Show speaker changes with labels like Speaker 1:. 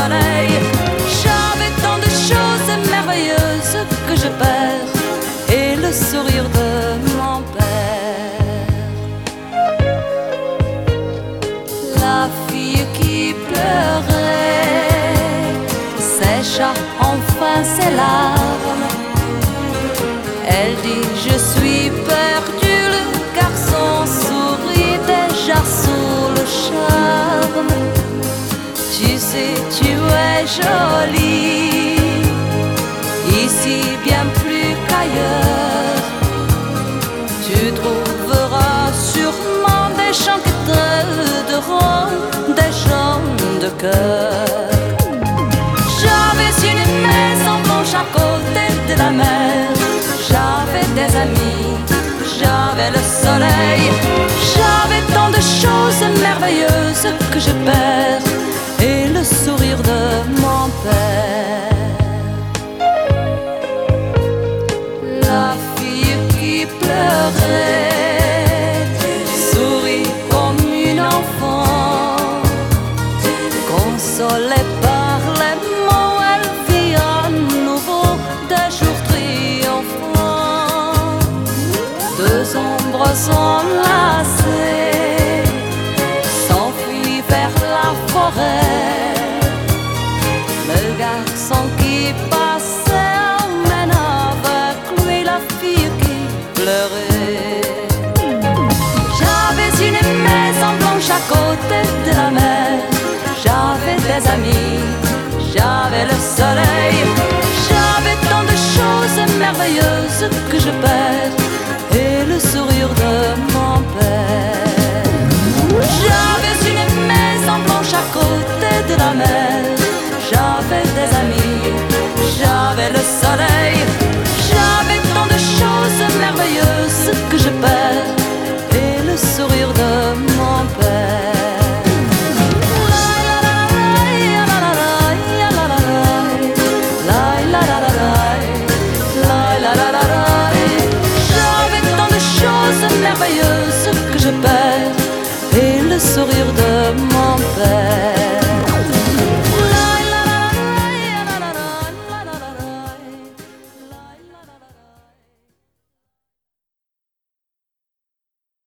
Speaker 1: soleil. J'avais tant de choses merveilleuses que je perds, et le sourire de mon père. La fille qui pleurait sécha enfin ses larmes. Elle dit: je suis perdue. Le garçon sourit déjà sous le charme. Tu sais, tu es jolie ici bien plus qu'ailleurs. Tu trouveras sûrement des gens qui t'aideront, des gens de cœur. J'avais une maison blanche à côté de la mer. J'avais des amis, j'avais le soleil. J'avais tant de choses merveilleuses que je perds, et le sourire de mon père. La fille qui pleurait sourit comme une enfant, consolée par les mots. Elle vit à nouveau des jours triomphants. Deux ombres enlacées s'enfuient vers la forêt. Le garçon qui passait emmène avec lui la fille qui pleurait. J'avais une maison blanche à côté de la mer. J'avais des amis, j'avais le soleil. J'avais tant de choses merveilleuses que je perds, et le sourire de mon père. J'avais une maison blanche à côté de la mer. J'avais des amis, j'avais le soleil. J'avais tant de choses merveilleuses que je perds, et le sourire de mon père. J'avais tant de choses merveilleuses que je perds, et le sourire de mon père.